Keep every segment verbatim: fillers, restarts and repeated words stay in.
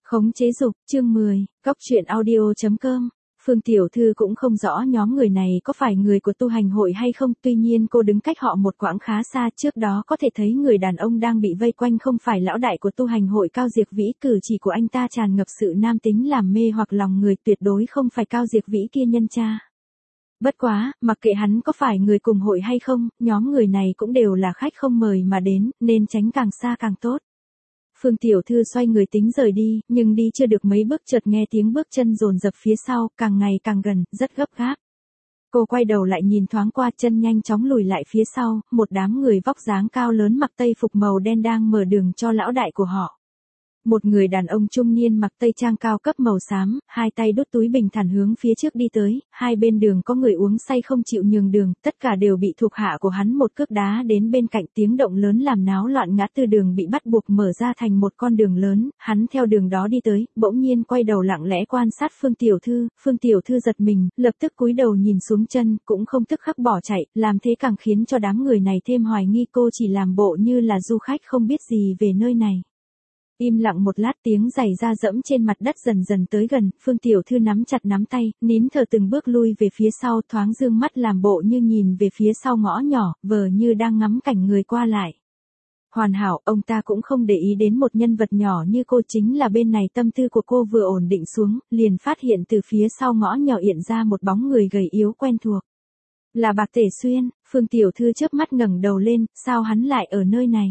Khống chế dục, chương mười, Cóc truyện audio chấm com. Phương Tiểu Thư cũng không rõ nhóm người này có phải người của tu hành hội hay không, tuy nhiên cô đứng cách họ một quãng khá xa, trước đó có thể thấy người đàn ông đang bị vây quanh không phải lão đại của tu hành hội Cao Diệp Vĩ, cử chỉ của anh ta tràn ngập sự nam tính làm mê hoặc lòng người, tuyệt đối không phải Cao Diệp Vĩ kia nhân cha. Bất quá, mặc kệ hắn có phải người cùng hội hay không, nhóm người này cũng đều là khách không mời mà đến, nên tránh càng xa càng tốt. Phương Tiểu Thư xoay người tính rời đi, nhưng đi chưa được mấy bước chợt nghe tiếng bước chân dồn dập phía sau, càng ngày càng gần, rất gấp gáp. Cô quay đầu lại nhìn thoáng qua, chân nhanh chóng lùi lại phía sau, một đám người vóc dáng cao lớn mặc tây phục màu đen đang mở đường cho lão đại của họ. Một người đàn ông trung niên mặc tây trang cao cấp màu xám, hai tay đút túi bình thản hướng phía trước đi tới, hai bên đường có người uống say không chịu nhường đường, tất cả đều bị thuộc hạ của hắn một cước đá đến bên cạnh, tiếng động lớn làm náo loạn, ngã tư đường bị bắt buộc mở ra thành một con đường lớn, hắn theo đường đó đi tới, bỗng nhiên quay đầu lặng lẽ quan sát Phương Tiểu Thư, Phương Tiểu Thư giật mình, lập tức cúi đầu nhìn xuống chân, cũng không tức khắc bỏ chạy, làm thế càng khiến cho đám người này thêm hoài nghi cô chỉ làm bộ như là du khách không biết gì về nơi này. Im lặng một lát, tiếng giày da dẫm trên mặt đất dần dần tới gần, Phương Tiểu Thư nắm chặt nắm tay, nín thở từng bước lui về phía sau, thoáng dương mắt làm bộ như nhìn về phía sau ngõ nhỏ, vờ như đang ngắm cảnh người qua lại. Hoàn hảo, ông ta cũng không để ý đến một nhân vật nhỏ như cô, chính là bên này tâm tư của cô vừa ổn định xuống, liền phát hiện từ phía sau ngõ nhỏ hiện ra một bóng người gầy yếu quen thuộc. Là Bạc Tể Xuyên. Phương Tiểu Thư chớp mắt ngẩng đầu lên, sao hắn lại ở nơi này?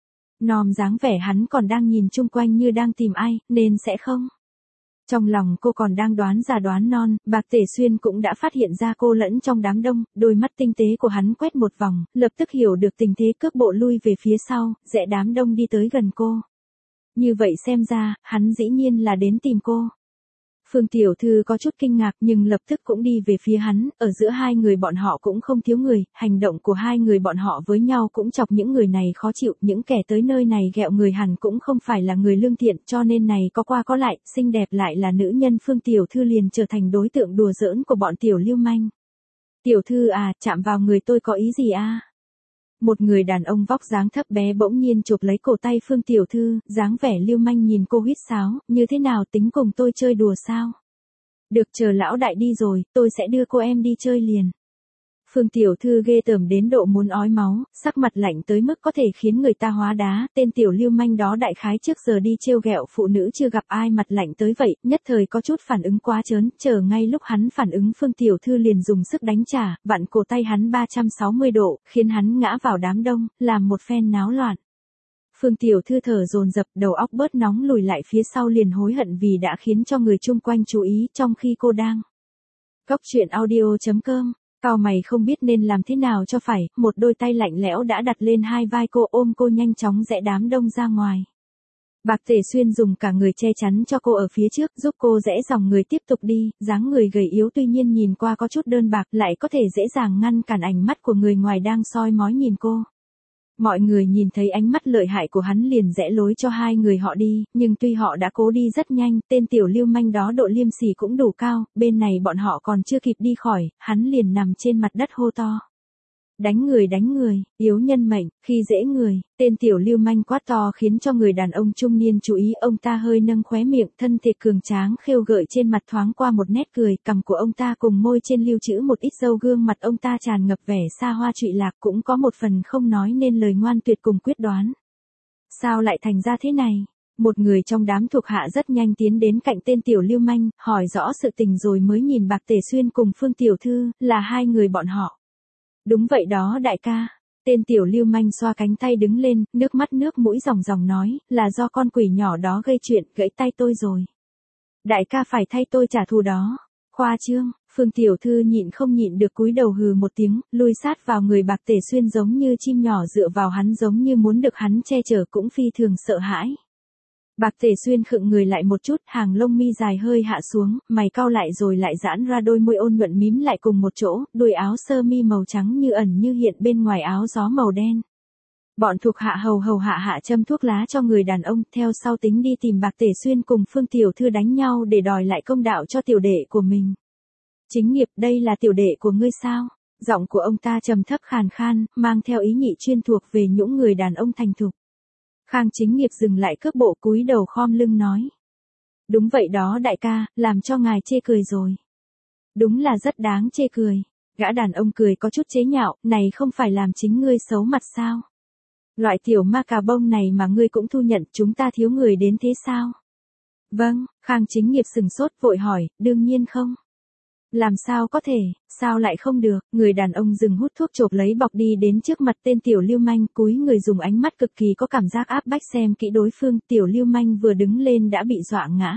Nòm dáng vẻ hắn còn đang nhìn chung quanh như đang tìm ai, nên sẽ không. Trong lòng cô còn đang đoán già đoán non, Bạc Tể Xuyên cũng đã phát hiện ra cô lẫn trong đám đông, đôi mắt tinh tế của hắn quét một vòng, lập tức hiểu được tình thế, cước bộ lui về phía sau, rẽ đám đông đi tới gần cô. Như vậy xem ra, hắn dĩ nhiên là đến tìm cô. Phương Tiểu Thư có chút kinh ngạc nhưng lập tức cũng đi về phía hắn, ở giữa hai người bọn họ cũng không thiếu người, hành động của hai người bọn họ với nhau cũng chọc những người này khó chịu, những kẻ tới nơi này ghẹo người hẳn cũng không phải là người lương thiện, cho nên này có qua có lại, xinh đẹp lại là nữ nhân Phương Tiểu Thư liền trở thành đối tượng đùa giỡn của bọn tiểu lưu manh. Tiểu Thư à, chạm vào người tôi có ý gì à? Một người đàn ông vóc dáng thấp bé bỗng nhiên chụp lấy cổ tay Phương Tiểu Thư, dáng vẻ lưu manh nhìn cô huýt sáo, như thế nào, tính cùng tôi chơi đùa sao? Được, chờ lão đại đi rồi, tôi sẽ đưa cô em đi chơi liền. Phương Tiểu Thư ghê tởm đến độ muốn ói máu, sắc mặt lạnh tới mức có thể khiến người ta hóa đá, tên tiểu lưu manh đó đại khái trước giờ đi trêu ghẹo phụ nữ chưa gặp ai mặt lạnh tới vậy, nhất thời có chút phản ứng quá chớn, chờ ngay lúc hắn phản ứng Phương Tiểu Thư liền dùng sức đánh trả, vặn cổ tay hắn ba trăm sáu mươi độ, khiến hắn ngã vào đám đông, làm một phen náo loạn. Phương Tiểu Thư thở dồn dập, đầu óc bớt nóng, lùi lại phía sau liền hối hận vì đã khiến cho người chung quanh chú ý trong khi cô đang. Cóc truyện audio chấm com. Cao mày không biết nên làm thế nào cho phải, một đôi tay lạnh lẽo đã đặt lên hai vai cô, ôm cô nhanh chóng rẽ đám đông ra ngoài. Bạc Tể Xuyên dùng cả người che chắn cho cô ở phía trước, giúp cô rẽ dòng người tiếp tục đi, dáng người gầy yếu tuy nhiên nhìn qua có chút đơn bạc, lại có thể dễ dàng ngăn cản ánh mắt của người ngoài đang soi mói nhìn cô. Mọi người nhìn thấy ánh mắt lợi hại của hắn liền rẽ lối cho hai người họ đi, nhưng tuy họ đã cố đi rất nhanh, tên tiểu lưu manh đó độ liêm sỉ cũng đủ cao, bên này bọn họ còn chưa kịp đi khỏi, hắn liền nằm trên mặt đất hô to. Đánh người đánh người, yếu nhân mệnh, khi dễ người, tên tiểu lưu manh quát to khiến cho người đàn ông trung niên chú ý, ông ta hơi nâng khóe miệng, thân thể cường tráng khêu gợi trên mặt thoáng qua một nét cười, cằm của ông ta cùng môi trên lưu trữ một ít râu, gương mặt ông ta tràn ngập vẻ xa hoa trụy lạc, cũng có một phần không nói nên lời ngoan tuyệt cùng quyết đoán. Sao lại thành ra thế này? Một người trong đám thuộc hạ rất nhanh tiến đến cạnh tên tiểu lưu manh, hỏi rõ sự tình rồi mới nhìn Bạc Tể Xuyên cùng Phương Tiểu Thư, là hai người bọn họ. Đúng vậy đó đại ca. Tên tiểu lưu manh xoa cánh tay đứng lên, nước mắt nước mũi ròng ròng nói, là do con quỷ nhỏ đó gây chuyện, gãy tay tôi rồi. Đại ca phải thay tôi trả thù đó. Khoa trương. Phương Tiểu Thư nhịn không nhịn được cúi đầu hừ một tiếng, lui sát vào người Bạc Tể Xuyên giống như chim nhỏ dựa vào hắn, giống như muốn được hắn che chở, cũng phi thường sợ hãi. Bạc Tể Xuyên khựng người lại một chút, hàng lông mi dài hơi hạ xuống, mày cau lại rồi lại giãn ra, đôi môi ôn nhuận mím lại cùng một chỗ, đuôi áo sơ mi màu trắng như ẩn như hiện bên ngoài áo gió màu đen. Bọn thuộc hạ hầu hầu hạ hạ châm thuốc lá cho người đàn ông, theo sau tính đi tìm Bạc Tể Xuyên cùng Phương Tiểu Thư đánh nhau để đòi lại công đạo cho tiểu đệ của mình. Chính nghiệp, đây là tiểu đệ của ngươi sao? Giọng của ông ta trầm thấp khàn khan, mang theo ý nhị chuyên thuộc về những người đàn ông thành thục. Khang Chính Nghiệp dừng lại cước bộ, cúi đầu khom lưng nói. Đúng vậy đó đại ca, làm cho ngài chê cười rồi. Đúng là rất đáng chê cười. Gã đàn ông cười có chút chế nhạo, này không phải làm chính ngươi xấu mặt sao? Loại tiểu ma cà bông này mà ngươi cũng thu nhận, chúng ta thiếu người đến thế sao? Vâng, Khang Chính Nghiệp sừng sốt vội hỏi, đương nhiên không. Làm sao có thể, sao lại không được, người đàn ông dừng hút thuốc chộp lấy bọc đi đến trước mặt tên tiểu lưu manh, cúi người dùng ánh mắt cực kỳ có cảm giác áp bách xem kỹ đối phương, tiểu lưu manh vừa đứng lên đã bị dọa ngã.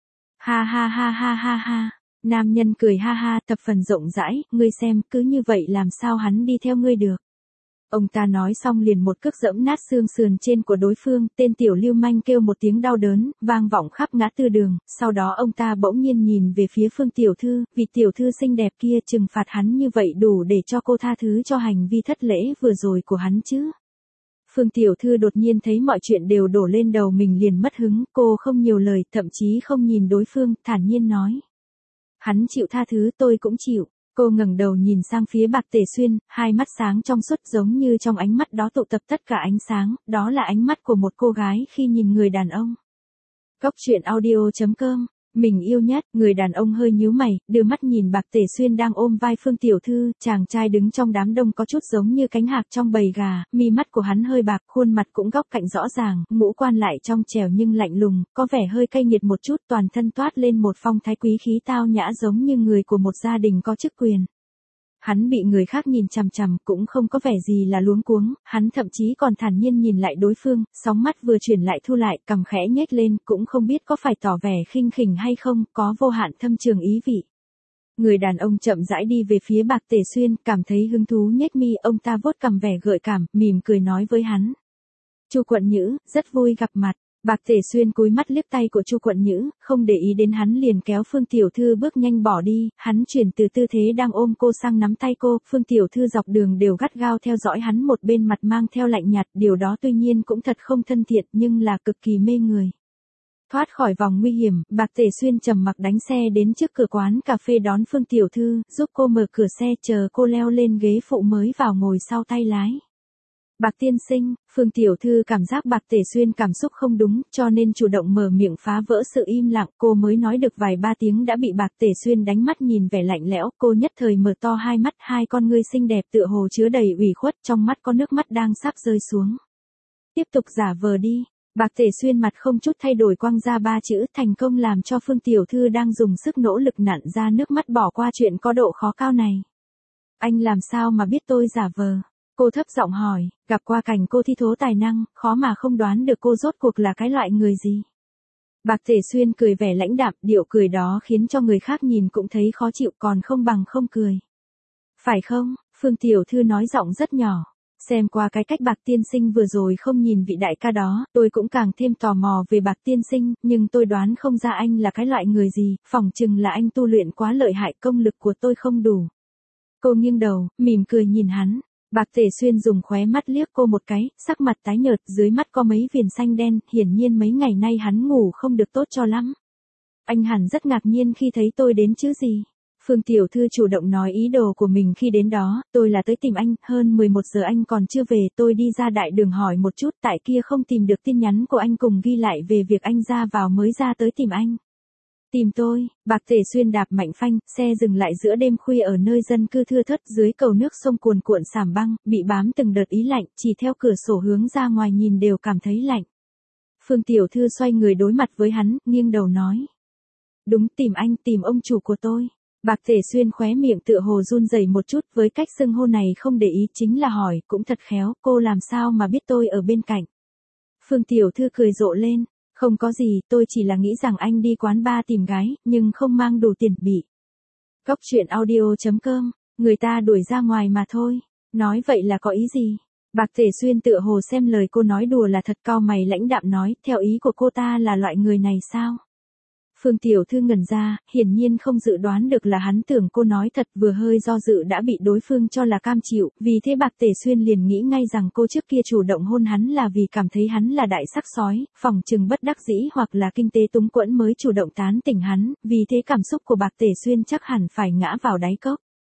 Ha ha ha ha ha ha, nam nhân cười ha ha thập phần rộng rãi, ngươi xem, cứ như vậy làm sao hắn đi theo ngươi được. Ông ta nói xong liền một cước dẫm nát xương sườn trên của đối phương, tên tiểu lưu manh kêu một tiếng đau đớn, vang vọng khắp ngã tư đường, sau đó ông ta bỗng nhiên nhìn về phía Phương tiểu thư, vì tiểu thư xinh đẹp kia trừng phạt hắn như vậy đủ để cho cô tha thứ cho hành vi thất lễ vừa rồi của hắn chứ. Phương tiểu thư đột nhiên thấy mọi chuyện đều đổ lên đầu mình liền mất hứng, cô không nhiều lời, thậm chí không nhìn đối phương, thản nhiên nói. Hắn chịu tha thứ tôi cũng chịu. Cô ngẩng đầu nhìn sang phía Bạc Tề Xuyên, hai mắt sáng trong suốt giống như trong ánh mắt đó tụ tập tất cả ánh sáng, đó là ánh mắt của một cô gái khi nhìn người đàn ông. Cốc truyện audio chấm com, mình yêu nhất, người đàn ông hơi nhíu mày, đưa mắt nhìn Bạc Tề Xuyên đang ôm vai Phương tiểu thư, chàng trai đứng trong đám đông có chút giống như cánh hạc trong bầy gà, mi mắt của hắn hơi bạc, khuôn mặt cũng góc cạnh rõ ràng, ngũ quan lại trong trẻo nhưng lạnh lùng, có vẻ hơi cay nghiệt một chút, toàn thân toát lên một phong thái quý khí tao nhã giống như người của một gia đình có chức quyền. Hắn bị người khác nhìn chằm chằm cũng không có vẻ gì là luống cuống, hắn thậm chí còn thản nhiên nhìn lại đối phương, sóng mắt vừa chuyển lại thu lại, cằm khẽ nhếch lên, cũng không biết có phải tỏ vẻ khinh khỉnh hay không, có vô hạn thâm trường ý vị. Người đàn ông chậm rãi đi về phía Bạc Tề Xuyên, cảm thấy hứng thú nhếch mi, ông ta vuốt cằm vẻ gợi cảm, mỉm cười nói với hắn. Chu Quận Nhữ, rất vui gặp mặt. Bạc Tề Xuyên cúi mắt liếc tay của Chu Quận Nhữ, không để ý đến hắn liền kéo Phương tiểu thư bước nhanh bỏ đi, hắn chuyển từ tư thế đang ôm cô sang nắm tay cô, Phương tiểu thư dọc đường đều gắt gao theo dõi hắn, một bên mặt mang theo lạnh nhạt, điều đó tuy nhiên cũng thật không thân thiện nhưng là cực kỳ mê người. Thoát khỏi vòng nguy hiểm, Bạc Tề Xuyên trầm mặc đánh xe đến trước cửa quán cà phê đón Phương tiểu thư, giúp cô mở cửa xe chờ cô leo lên ghế phụ mới vào ngồi sau tay lái. Bạc tiên sinh, Phương tiểu thư cảm giác Bạc Tề Xuyên cảm xúc không đúng, cho nên chủ động mở miệng phá vỡ sự im lặng, cô mới nói được vài ba tiếng đã bị Bạc Tề Xuyên đánh mắt nhìn vẻ lạnh lẽo, cô nhất thời mở to hai mắt, hai con ngươi xinh đẹp tựa hồ chứa đầy ủy khuất, trong mắt có nước mắt đang sắp rơi xuống. Tiếp tục giả vờ đi. Bạc Tề Xuyên mặt không chút thay đổi quăng ra ba chữ, thành công làm cho Phương tiểu thư đang dùng sức nỗ lực nặn ra nước mắt bỏ qua chuyện có độ khó cao này. Anh làm sao mà biết tôi giả vờ? Cô thấp giọng hỏi, gặp qua cảnh cô thi thố tài năng, khó mà không đoán được cô rốt cuộc là cái loại người gì. Bạc Tề Xuyên cười vẻ lãnh đạm, điệu cười đó khiến cho người khác nhìn cũng thấy khó chịu, còn không bằng không cười. Phải không? Phương tiểu thư nói giọng rất nhỏ. Xem qua cái cách Bạc tiên sinh vừa rồi không nhìn vị đại ca đó, tôi cũng càng thêm tò mò về Bạc tiên sinh, nhưng tôi đoán không ra anh là cái loại người gì, phỏng chừng là anh tu luyện quá lợi hại, công lực của tôi không đủ. Cô nghiêng đầu, mỉm cười nhìn hắn. Bạc Tề Xuyên dùng khóe mắt liếc cô một cái, sắc mặt tái nhợt, dưới mắt có mấy viền xanh đen, hiển nhiên mấy ngày nay hắn ngủ không được tốt cho lắm. Anh hẳn rất ngạc nhiên khi thấy tôi đến chứ gì. Phương tiểu thư chủ động nói ý đồ của mình khi đến đó, tôi là tới tìm anh, hơn mười một giờ anh còn chưa về, tôi đi ra đại đường hỏi một chút, tại kia không tìm được tin nhắn của anh cùng ghi lại về việc anh ra vào mới ra tới tìm anh. Tìm tôi, Bạc Tề Xuyên đạp mạnh phanh, xe dừng lại giữa đêm khuya ở nơi dân cư thưa thớt dưới cầu nước sông cuồn cuộn sảm băng, bị bám từng đợt ý lạnh, chỉ theo cửa sổ hướng ra ngoài nhìn đều cảm thấy lạnh. Phương tiểu thư xoay người đối mặt với hắn, nghiêng đầu nói. Đúng, tìm anh, tìm ông chủ của tôi. Bạc Tề Xuyên khóe miệng tựa hồ run rẩy một chút, với cách xưng hô này không để ý, chính là hỏi, cũng thật khéo, cô làm sao mà biết tôi ở bên cạnh. Phương tiểu thư cười rộ lên. Không có gì, tôi chỉ là nghĩ rằng anh đi quán bar tìm gái, nhưng không mang đủ tiền bị. Cốc truyện audio chấm com, người ta đuổi ra ngoài mà thôi. Nói vậy là có ý gì? Bạc Tề Xuyên tựa hồ xem lời cô nói đùa là thật, cau mày lãnh đạm nói, theo ý của cô ta là loại người này sao? Phương tiểu thư ngẩn ra, hiển nhiên không dự đoán được là hắn tưởng cô nói thật, vừa hơi do dự đã bị đối phương cho là cam chịu, vì thế Bạc Tề Xuyên liền nghĩ ngay rằng cô trước kia chủ động hôn hắn là vì cảm thấy hắn là đại sắc sói, phỏng chừng bất đắc dĩ hoặc là kinh tế túng quẫn mới chủ động tán tỉnh hắn, vì thế cảm xúc của Bạc Tề Xuyên chắc hẳn phải ngã vào đáy cốc.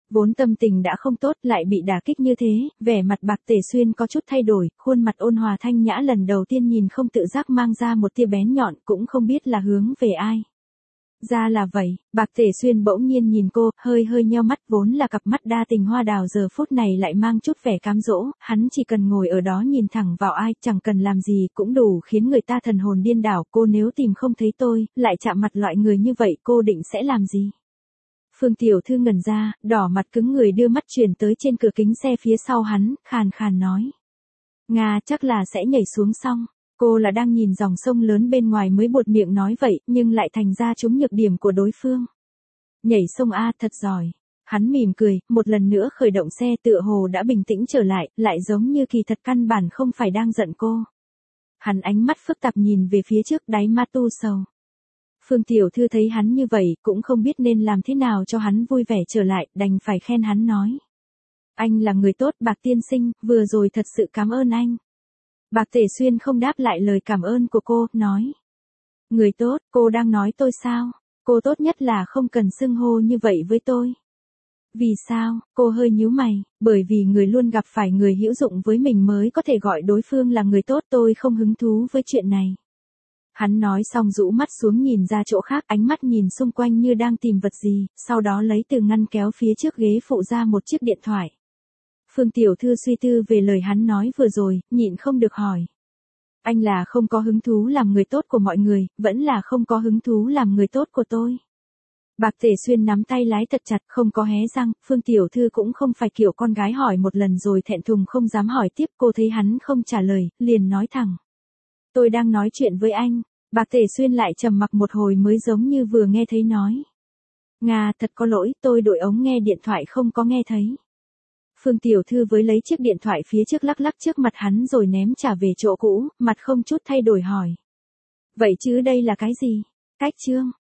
Vốn tâm tình đã không tốt lại bị đả kích như thế, vẻ mặt Bạc Tể Xuyên có chút thay đổi, khuôn mặt ôn hòa thanh nhã lần đầu tiên nhìn không tự giác mang ra một tia bén nhọn cũng không biết là hướng về ai. Ra là vậy, Bạc Tể Xuyên bỗng nhiên nhìn cô, hơi hơi nheo mắt vốn là cặp mắt đa tình hoa đào giờ phút này lại mang chút vẻ cám dỗ, hắn chỉ cần ngồi ở đó nhìn thẳng vào ai, chẳng cần làm gì cũng đủ khiến người ta thần hồn điên đảo, cô nếu tìm không thấy tôi, lại chạm mặt loại người như vậy cô định sẽ làm gì? Phương Tiểu Thư ngẩn ra, đỏ mặt cứng người đưa mắt chuyển tới trên cửa kính xe phía sau hắn, khàn khàn nói. Nga chắc là sẽ nhảy xuống xong. Cô là đang nhìn dòng sông lớn bên ngoài mới buột miệng nói vậy, nhưng lại thành ra trúng nhược điểm của đối phương. Nhảy sông A thật giỏi. Hắn mỉm cười, một lần nữa khởi động xe tựa hồ đã bình tĩnh trở lại, lại giống như kỳ thật căn bản không phải đang giận cô. Hắn ánh mắt phức tạp nhìn về phía trước đáy mắt tu sầu. Phương Tiểu Thư thấy hắn như vậy cũng không biết nên làm thế nào cho hắn vui vẻ trở lại, đành phải khen hắn nói. Anh là người tốt Bạc tiên sinh, vừa rồi thật sự cảm ơn anh. Bạc Tể Xuyên không đáp lại lời cảm ơn của cô, nói. Người tốt, cô đang nói tôi sao? Cô tốt nhất là không cần xưng hô như vậy với tôi. Vì sao? Cô hơi nhíu mày, bởi vì người luôn gặp phải người hữu dụng với mình mới có thể gọi đối phương là người tốt, tôi không hứng thú với chuyện này. Hắn nói xong rũ mắt xuống nhìn ra chỗ khác, ánh mắt nhìn xung quanh như đang tìm vật gì, sau đó lấy từ ngăn kéo phía trước ghế phụ ra một chiếc điện thoại. Phương Tiểu Thư suy tư về lời hắn nói vừa rồi, nhịn không được hỏi. Anh là không có hứng thú làm người tốt của mọi người, vẫn là không có hứng thú làm người tốt của tôi. Bạc Tể Xuyên nắm tay lái thật chặt, không có hé răng, Phương Tiểu Thư cũng không phải kiểu con gái hỏi một lần rồi thẹn thùng không dám hỏi tiếp, cô thấy hắn không trả lời, liền nói thẳng. Tôi đang nói chuyện với anh. Bạc Tể Xuyên lại trầm mặc một hồi mới giống như vừa nghe thấy nói. Nga thật có lỗi, tôi đổi ống nghe điện thoại không có nghe thấy. Phương Tiểu Thư với lấy chiếc điện thoại phía trước lắc lắc trước mặt hắn rồi ném trả về chỗ cũ, mặt không chút thay đổi hỏi. Vậy chứ đây là cái gì? Cách chương.